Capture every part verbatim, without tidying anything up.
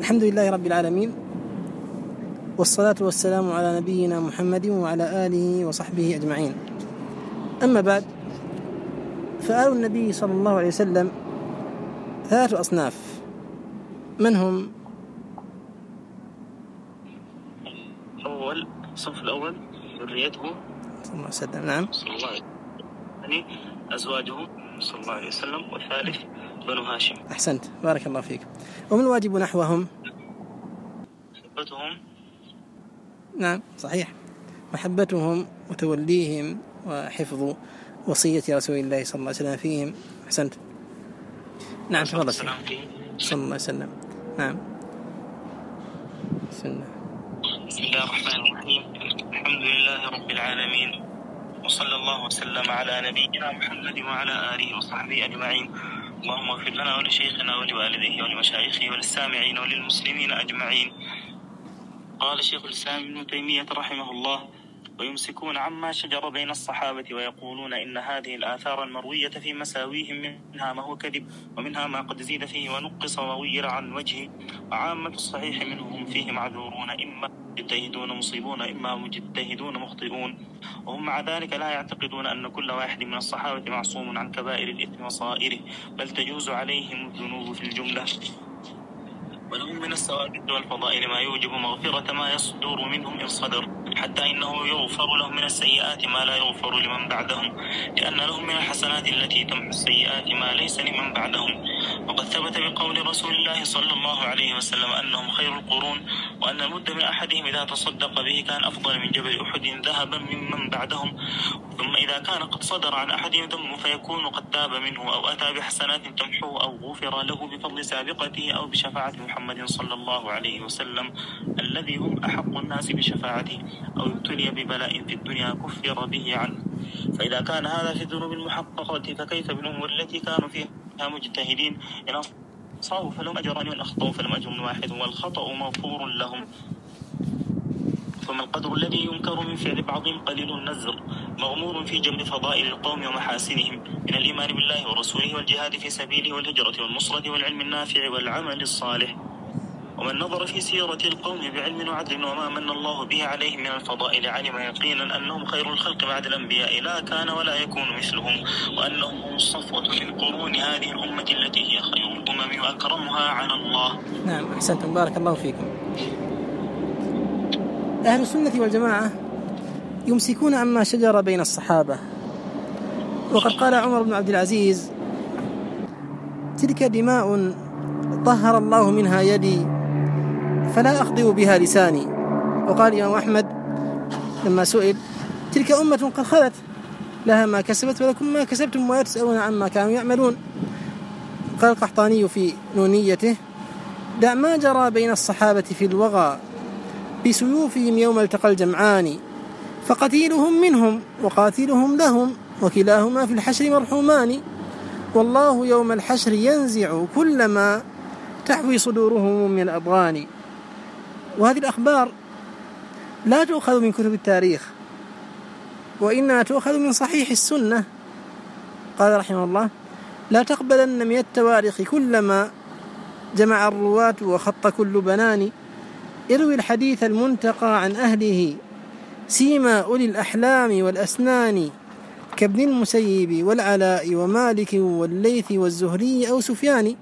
الحمد لله رب العالمين، والصلاة والسلام على نبينا محمد وعلى آله وصحبه أجمعين. أما بعد، فآل النبي صلى الله عليه وسلم ثلاثة أصناف. من هم؟ أول الصنف الأول ذريته صلى الله عليه وسلم. نعم. صلى الله عليه وسلم. يعني أزواجه صلى الله عليه وسلم. والثالث بنو هاشم. أحسنت، بارك الله فيك. ومن الواجب نحوهم؟ محبتهم. نعم صحيح، محبتهم وتوليهم وحفظ وصية رسول الله صلى الله عليه وسلم فيهم. أحسنت. نعم تفضل. صلى الله عليه وسلم. نعم. بسم الله الرحمن الرحيم. الحمد لله رب العالمين، وصلى الله وسلم على نبينا محمد وعلى آله وصحبه أجمعين. اللهم اغفر لنا ولشيخنا ولوالديه ولمشايخه وللسامعين وللمسلمين أجمعين. قال شيخ الإسلام ابن تيمية رحمه الله: ويمسكون عما شجر بين الصحابة ويقولون إن هذه الآثار المروية في مساويهم منها ما هو كذب ومنها ما قد زيد فيه ونقص وغير عن وجهه، وعامة الصحيح منهم فيه معذورون، إما مجتهدون مصيبون إما مجتهدون مخطئون، وهم مع ذلك لا يعتقدون أن كل واحد من الصحابة معصوم عن كبائر الإثم وصائره، بل تجوز عليهم الذنوب في الجملة، ولهم من الثوابت والفضائل ما يوجب مغفرة ما يصدر منهم إن صدر، حتى إنه يغفر لهم من السيئات ما لا يغفر لمن بعدهم، لأن لهم من الحسنات التي تمحو السيئات ما ليس لمن بعدهم. وقد ثبت بقول رسول الله صلى الله عليه وسلم أنهم خير القرون، وأن المد من أحدهم إذا تصدق به كان أفضل من جبل أحد ذهبا ممن بعدهم. ثم إذا كان قد صدر عن أحدهم ذنب فيكون قد تاب منه أو أتى بحسنات تمحوه أو غفر له بفضل سابقته أو بشفاعة محمد صلى الله عليه وسلم الذي هم أحق الناس بشفاعته، أو ابتلي ببلاء في الدنيا كفر به عنه. فإذا كان هذا في الذنوب المحققة فكيف بالأمور التي كانوا فيها مجتهدين؟ إن أصابوا فلهم أجران وإن أخطأوا فلهم أجر واحد والخطأ مغفور لهم. ثم القدر الذي ينكر من فعل بعضهم قليل النزر مغمور في جنب فضائل القوم ومحاسنهم من الإيمان بالله ورسوله والجهاد في سبيله والهجرة والنصرة والعلم النافع والعمل الصالح. ومن نظر في سيرة القوم بعلم وعدل وما من الله به عليهم من الفضائل علم يقينا أنهم خير الخلق بعد الأنبياء لا كان ولا يكون مثلهم، وأنهم هم الصفوة من قرون هذه الأمة التي هي خير الأمم وأكرمها على الله. نعم أحسنتم، بارك الله فيكم. أهل السنة والجماعة يمسكون عما شجر بين الصحابة، وقد قال عمر بن عبد العزيز: تلك دماء طهر الله منها يدي فلا أخضب بها لساني. وقال الإمام أحمد لما سئل: تلك أمة قد خلت لها ما كسبت ولكم ما كسبتم ولا تسألون عما كانوا يعملون. قال القحطاني في نونيته: دع ما جرى بين الصحابة في الوغى بسيوفهم يوم التقى الجمعان، فقتيلهم منهم وقاتلهم لهم وكلاهما في الحشر مرحومان، والله يوم الحشر ينزع كل ما تحوي صدورهم من الأضغان. وهذه الأخبار لا تؤخذ من كتب التاريخ، وإنما تؤخذ من صحيح السنة. قال رحمه الله: لا تقبلن من التواريخ كلما جمع الرواة وخط كل بنان، اروي الحديث المنتقى عن أهله سيما أولي الأحلام والأسنان، كابن المسيب والعلاء ومالك والليث والزهري أو سفيان.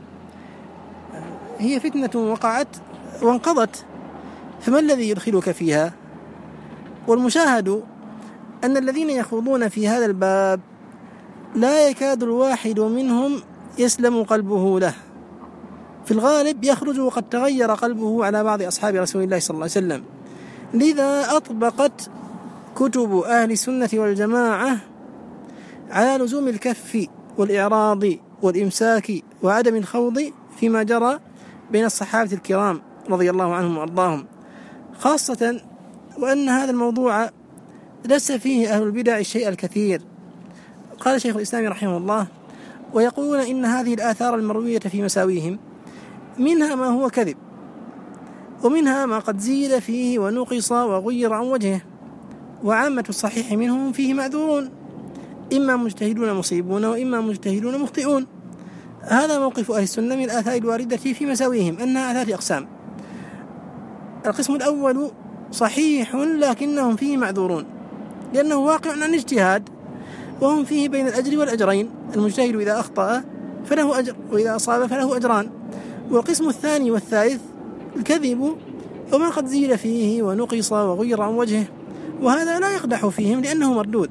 هي فتنة وقعت وانقضت، فما الذي يدخلك فيها؟ والمشاهد أن الذين يخوضون في هذا الباب لا يكاد الواحد منهم يسلم قلبه له، في الغالب يخرج وقد تغير قلبه على بعض أصحاب رسول الله صلى الله عليه وسلم. لذا أطبقت كتب أهل السنة والجماعة على لزوم الكف والإعراض والإمساك وعدم الخوض فيما جرى بين الصحابة الكرام رضي الله عنهم وأرضاهم، خاصة وأن هذا الموضوع ليس فيه أهل البدع الشيء الكثير. قال شيخ الإسلام رحمه الله: ويقولون إن هذه الآثار المروية في مساويهم منها ما هو كذب ومنها ما قد زيد فيه ونقص وغير عن وجهه، وعامة الصحيح منهم فيه معذورون، إما مجتهدون مصيبون وإما مجتهدون مخطئون. هذا موقف أهل السنة من الآثار الواردة في مساويهم أنها ثلاثة أقسام. القسم الأول صحيح لكنهم فيه معذورون لأنه واقع عن اجتهاد، وهم فيه بين الأجر والأجرين، المجتهد إذا أخطأ فله أجر وإذا أصاب فله أجران. والقسم الثاني والثالث الكذب وما قد زيل فيه ونقص وغير عن وجهه، وهذا لا يقدح فيهم لأنه مردود.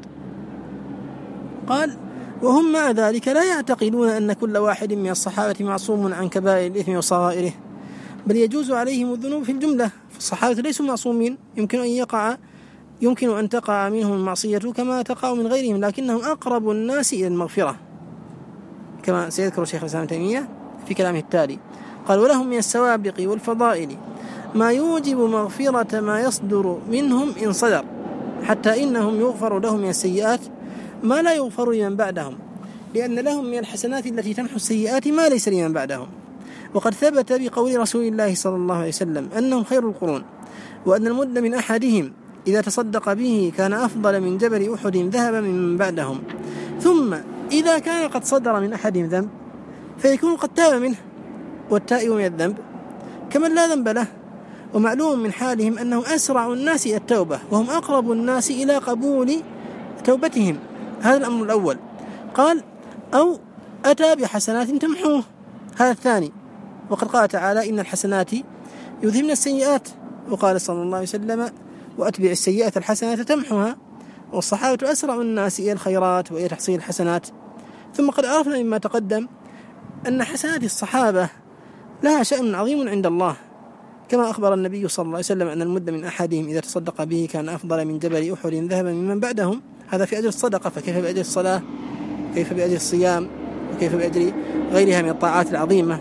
قال وهم مع ذلك لا يعتقدون أن كل واحد من الصحابة معصوم عن كبائر الإثم وصغائره، بل يجوز عليهم الذنوب في الجملة، فالصحابة ليسوا معصومين، يمكن أن يقع يمكن أن تقع منهم المعصية كما تقع من غيرهم، لكنهم أقرب الناس إلى المغفرة كما سيذكر شيخ الإسلام ابن تيمية في كلامه التالي. قال ولهم من السوابق والفضائل ما يوجب مغفرة ما يصدر منهم إن صدر، حتى إنهم يغفر لهم من السيئات ما لا يغفر لمن بعدهم، لأن لهم من الحسنات التي تمحو السيئات ما ليس لمن بعدهم. وقد ثبت بقول رسول الله صلى الله عليه وسلم أنهم خير القرون، وأن المد من أحدهم إذا تصدق به كان أفضل من جبل أحد ذهب من بعدهم. ثم إذا كان قد صدر من أحدهم ذنب فيكون قد تاب منه، والتائب من الذنب كمن لا ذنب له. ومعلوم من حالهم أنهم أسرع الناس إلى التوبة، وهم أقرب الناس إلى قبول توبتهم. هذا الأمر الأول. قال أو أتى بحسنات تمحوه، هذا الثاني. وقد قال تعالى إن الحسنات يذهبن السيئات، وقال صلى الله عليه وسلم وأتبع السيئة الحسنة تمحوها. والصحابة أسرع الناس إلى الخيرات وإلى تحصيل الحسنات. ثم قد عرفنا مما تقدم أن حسنات الصحابة لها شأن عظيم عند الله، كما أخبر النبي صلى الله عليه وسلم أن المد من أحدهم إذا تصدق به كان أفضل من جبل أحد ذهبا ممن بعدهم. هذا في أجر الصدقة، فكيف بأجر الصلاة، كيف بأجر الصيام، وكيف بأجر غيرها من الطاعات العظيمة.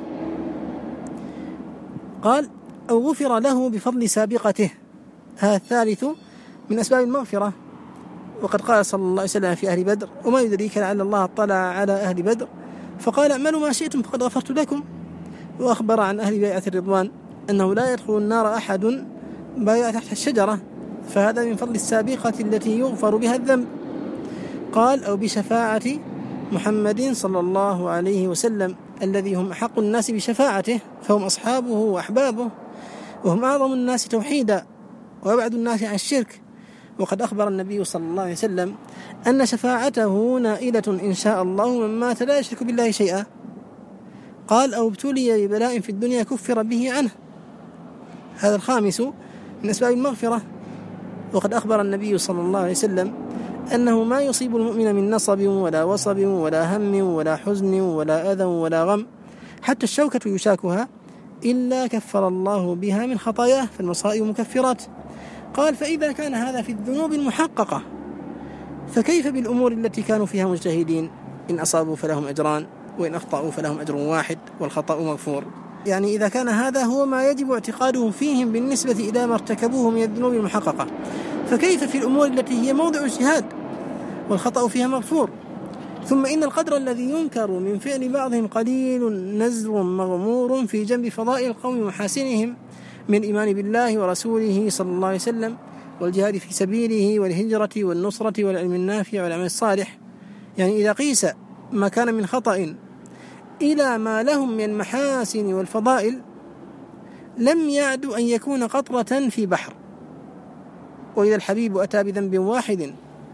قال أو غفر له بفضل سابقته، هذا الثالث من أسباب المغفرة. وقد قال صلى الله عليه وسلم في أهل بدر وما يدريك لعل الله اطلع على أهل بدر فقال اعملوا ما شئتم فقد غفرت لكم. وأخبر عن أهل بيعة الرضوان أنه لا يدخل النار أحد بايع تحت الشجرة، فهذا من فضل السابقة التي يغفر بها الذنب. قال أو بشفاعة محمد صلى الله عليه وسلم الذي هم أحق الناس بشفاعته، فهم أصحابه وأحبابه، وهم أعظم الناس توحيدا وأبعد الناس عن الشرك. وقد أخبر النبي صلى الله عليه وسلم أن شفاعته نائلة إن شاء الله من مات لا يشرك بالله شيئا. قال أو ابتلي ببلاء في الدنيا كفر به عنه، هذا الخامس من أسباب المغفرة. وقد أخبر النبي صلى الله عليه وسلم أنه ما يصيب المؤمن من نصب ولا وصب ولا هم ولا حزن ولا أذى ولا غم حتى الشوكة يشاكها إلا كفر الله بها من خطاياه، فالمصائب مكفرات. قال فإذا كان هذا في الذنوب المحققة فكيف بالأمور التي كانوا فيها مجتهدين؟ إن أصابوا فلهم أجران، وإن أخطأوا فلهم أجر واحد والخطأ مغفور. يعني إذا كان هذا هو ما يجب اعتقاده فيهم بالنسبة إلى ما ارتكبوه من الذنوب المحققة، فكيف في الأمور التي هي موضع اجتهاد والخطأ فيها مغفور؟ ثم إن القدر الذي ينكر من فعل بعضهم قليل نزر مغمور في جنب فضائل القوم ومحاسنهم من الإيمان بالله ورسوله صلى الله عليه وسلم والجهاد في سبيله والهجرة والنصرة والعلم النافع والعمل الصالح. يعني إذا قيس ما كان من خطأ إلى ما لهم من المحاسن والفضائل لم يعد أن يكون قطرة في بحر. وإذا الحبيب أتى بذنب واحد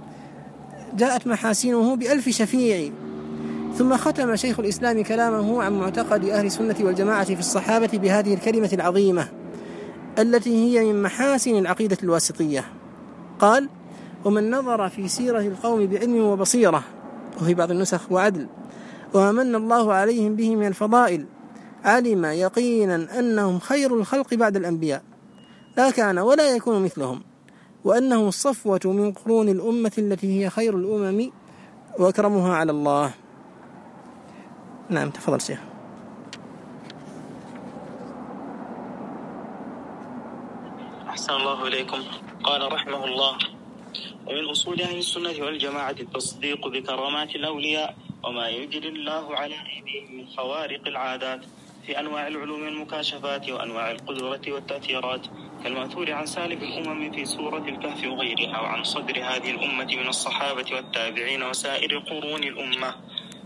جاءت محاسنه بألف شفيع. ثم ختم شيخ الإسلام كلامه عن معتقد أهل السنة والجماعة في الصحابة بهذه الكلمة العظيمة التي هي من محاسن العقيدة الواسطية. قال ومن نظر في سيرة القوم بعلم وبصيرة، وفي بعض النسخ وعدل، ومن الله عليهم به من الفضائل، علم يقينا أنهم خير الخلق بعد الأنبياء، لا كان ولا يكون مثلهم، وأنهم الصفوة من قرون الأمة التي هي خير الأمم وأكرمها على الله. نعم تفضل شيخ. أحسن الله إليكم. قال رحمه الله ومن أصول أهل السنة والجماعة التصديق بكرامات الأولياء وما يجري الله على أيديهم من خوارق العادات في أنواع العلوم والمكاشفات وأنواع القدرة والتأثيرات، كالمأثور عن سالف الأمم في سورة الكهف وغيرها، وعن صدر هذه الأمة من الصحابة والتابعين وسائر قرون الأمة.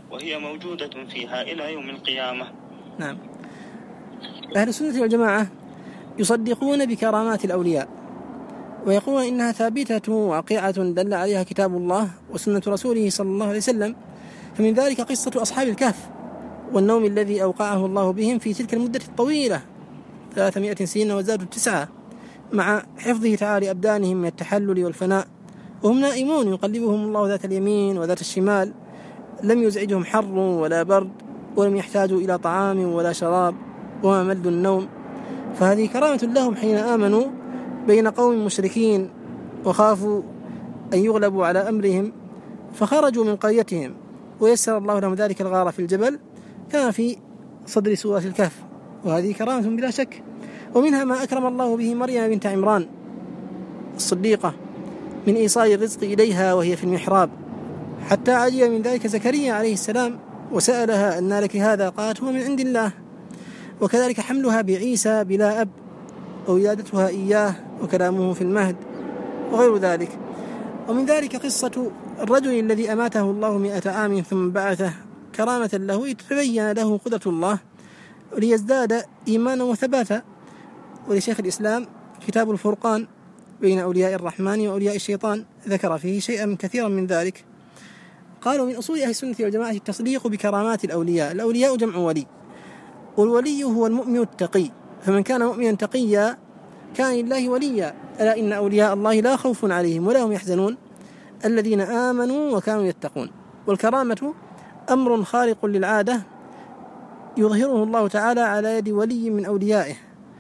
وهي موجودة فيها إلى يوم القيامة. نعم. أهل السنة والجماعة يصدقون بكرامات الأولياء ويقولون إنها ثابتة واقعة دل عليها كتاب الله وسنة رسوله صلى الله عليه وسلم. فمن ذلك قصة أصحاب الكهف والنوم الذي أوقعه الله بهم في تلك المدة الطويلة ثلاثمائة سنين وزادوا تسعة، مع حفظه تعالى أبدانهم من التحلل والفناء وهم نائمون يقلبهم الله ذات اليمين وذات الشمال، لم يزعجهم حر ولا برد ولم يحتاجوا إلى طعام ولا شراب وما ملذ النوم. فهذه كرامة لهم حين آمنوا بين قوم مشركين وخافوا أن يغلبوا على أمرهم فخرجوا من قريتهم ويسر الله لهم ذلك الغار في الجبل كما في صدر سورة الكهف، وهذه كرامة بلا شك. ومنها ما أكرم الله به مريم بنت عمران الصديقة من إيصال الرزق إليها وهي في المحراب، حتى عجب من ذلك زكريا عليه السلام وسألها أن لك هذا؟ قالت هو من عند الله. وكذلك حملها بعيسى بلا أب وولادتها إياه وكلامه في المهد وغير ذلك. ومن ذلك قصة الرجل الذي أماته الله مئة عام ثم بعثه كرامة له لتبين له قدرة الله وليزداد إيمانا وثباتا. ولشيخ الإسلام كتاب الفرقان بين أولياء الرحمن وأولياء الشيطان ذكر فيه شيئا كثيرا من ذلك. قالوا من أصول أهل السنة والجماعة التصديق بكرامات الأولياء. الأولياء جمع ولي، والولي هو المؤمن التقي، فمن كان مؤمنا تقيا كان لله وليا. ألا إن أولياء الله لا خوف عليهم ولا هم يحزنون الذين آمنوا وكانوا يتقون. والكرامة أمر خارق للعادة يظهره الله تعالى على يد ولي من أوليائه،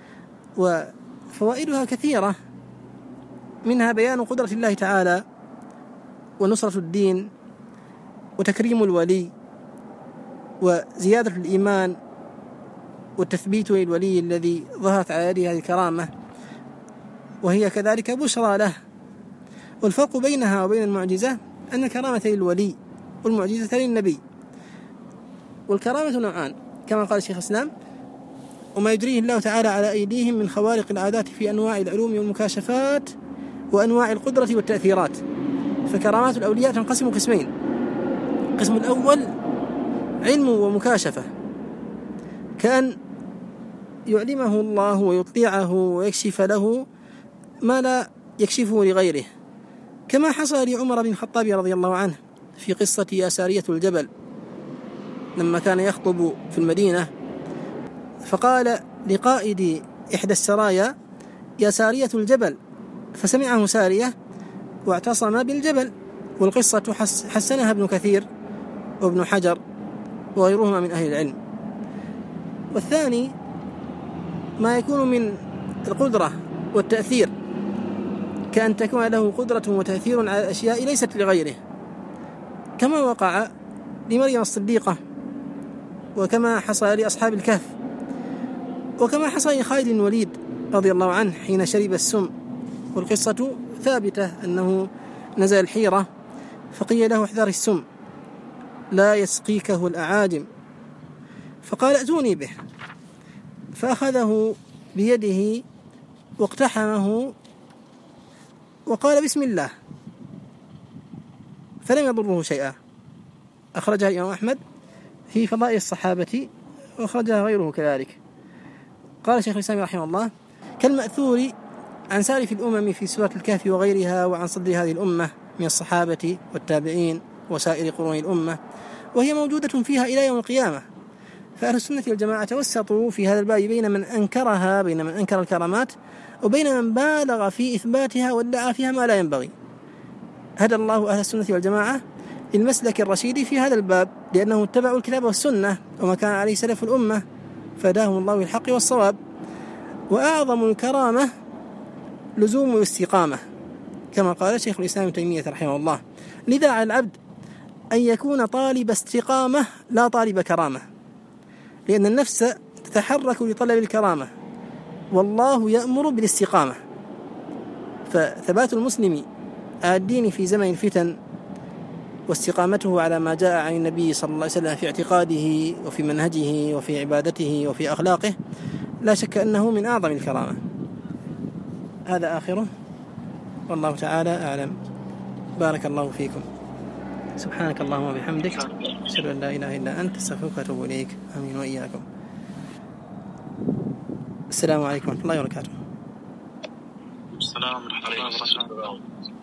وفوائدها كثيرة، منها بيان قدرة الله تعالى ونصرة الدين وتكريم الولي وزيادة الإيمان والتثبيت للولي الذي ظهرت على يده هذه الكرامة، وهي كذلك بشرى له. والفرق بينها وبين المعجزة أن الكرامة للولي والمعجزة للنبي. والكرامة نوعان كما قال الشيخ الإسلام: وما يجريه الله تعالى على أيديهم من خوارق العادات في أنواع العلوم والمكاشفات وأنواع القدرة والتأثيرات. فكرامات الأولياء تنقسم قسمين: القسم الأول علم ومكاشفة، كأن يعلمه الله ويطلعه ويكشف له ما لا يكشفه لغيره، كما حصل لعمر بن الخطاب رضي الله عنه في قصة يا سارية الجبل لما كان يخطب في المدينة، فقال لقائد إحدى السرايا: يا سارية الجبل، فسمعه سارية واعتصم بالجبل. والقصة حسنها ابن كثير وابن حجر وغيرهما من أهل العلم. والثاني ما يكون من القدرة والتأثير، كأن تكون له قدرة وتأثير على الأشياء ليست لغيره، كما وقع لمريم الصديقة، وكما حصل لأصحاب الكهف، وكما حصل لخالد بن الوليد رضي الله عنه حين شرب السم. والقصة ثابتة أنه نزل الحيرة فقيل له: احذر السم لا يسقيكه الأعاجم، فقال: ائتوني به، فأخذه بيده واقتحمه وقال: بسم الله، فلم يضره شيئا. أخرجها الإمام أحمد في فضائل الصحابة وأخرجها غيره كذلك. قال شيخ الإسلام رحمه الله: كالمأثور عن سالف الأمم في سورة الكهف وغيرها، وعن صدر هذه الأمة من الصحابة والتابعين وسائر قرون الأمة، وهي موجودة فيها إلى يوم القيامة. فأهل السنة والجماعة توسطوا في هذا الباب بين من أنكرها، بين من أنكر الكرامات، وبين من بالغ في إثباتها وادعى فيها ما لا ينبغي. هدى الله أهل السنة والجماعة للمسلك الرشيد في هذا الباب، لأنهم اتبعوا الكتاب والسنة وما كان عليه سلف الأمة، فهداهم الله بالحق والصواب. وأعظم الكرامة لزوم الاستقامة، كما قال شيخ الإسلام ابن تيمية رحمه الله: لذا على العبد أن يكون طالب استقامة لا طالب كرامة، لأن النفس تتحرك لطلب الكرامة، والله يأمر بالاستقامة. فثبات المسلم على الدين في زمن الفتن واستقامته على ما جاء عن النبي صلى الله عليه وسلم في اعتقاده وفي منهجه وفي عبادته وفي أخلاقه لا شك أنه من أعظم الكرامة. هذا آخره، والله تعالى أعلم. بارك الله فيكم. سبحانك اللهم وبحمدك. أشهد أن لا إله إلا أنت أستغفرك وأتوب إليك. آمين وإياكم. السلام عليكم ورحمة الله وبركاته. السلام ورحمة الله وبركاته.